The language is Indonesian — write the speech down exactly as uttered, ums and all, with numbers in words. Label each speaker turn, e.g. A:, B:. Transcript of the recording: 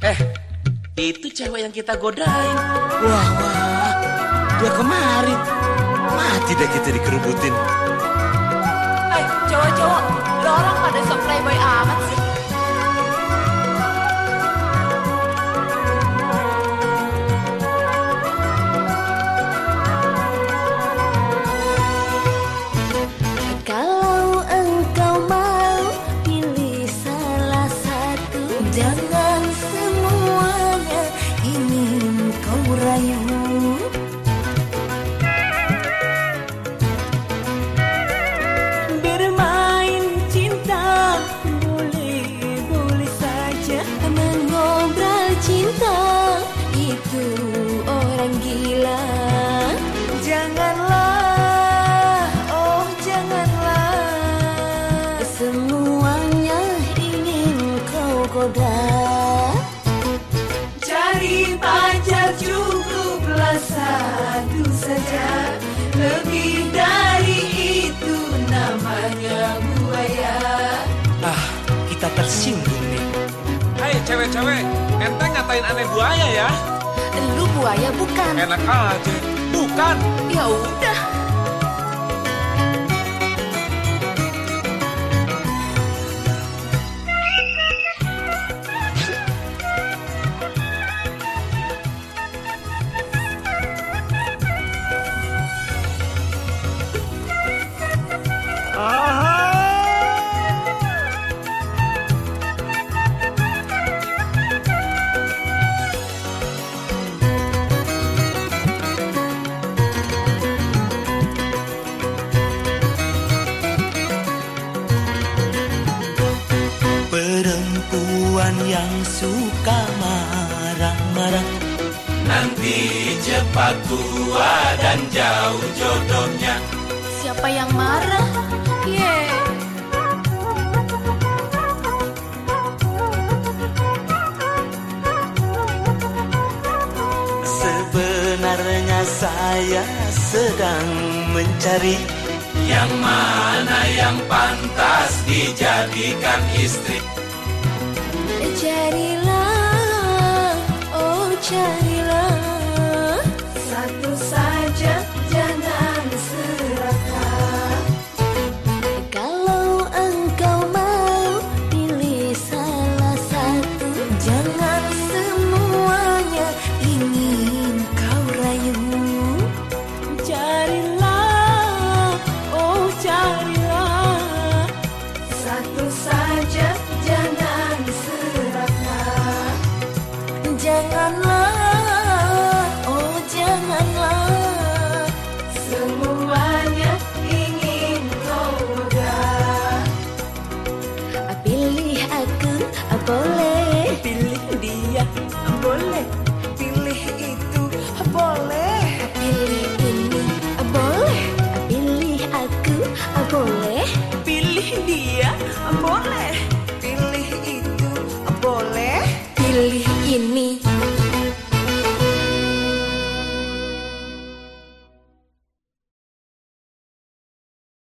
A: Eh, itu cewek yang kita godain.
B: Wah, wah, dia kemari. Mati dah kita dikerubutin.
C: Eh, cowok-cowok, lo orang pada sok playboy amat sih.
D: Kalau engkau mau pilih salah satu, jangan semuanya ingin kau rayu. Bermain cinta boleh-boleh saja, mengobrol cinta itu orang gila. Janganlah, oh janganlah, semuanya ingin kau goda. Cari pacar cukuplah satu saja, lebih dari itu namanya buaya.
B: Ah, kita tersinggung nih.
E: Hai cewek-cewek, ente ngatain aneh buaya ya?
C: Lu buaya bukan?
E: Enak aja, bukan.
C: Ya udah.
B: Perempuan yang suka marah-marah
A: Nanti cepat tua dan jauh jodohnya.
C: Siapa yang marah? Ye.
B: Sebenarnya saya sedang mencari
A: Yang mana yang pantas dijadikan istri.
D: Carilah, oh carilah, satu saja jangan serakah. Kalau engkau mau pilih salah satu, jangan semuanya ingin kau rayu. Carilah, oh carilah, satu saja jangan serakah. Janganlah, oh janganlah, semuanya ingin kau goda. Pilih aku, boleh. Pilih dia, boleh. Pilih itu, boleh. Pilih ini, boleh. Pilih aku, boleh. Pilih dia, boleh.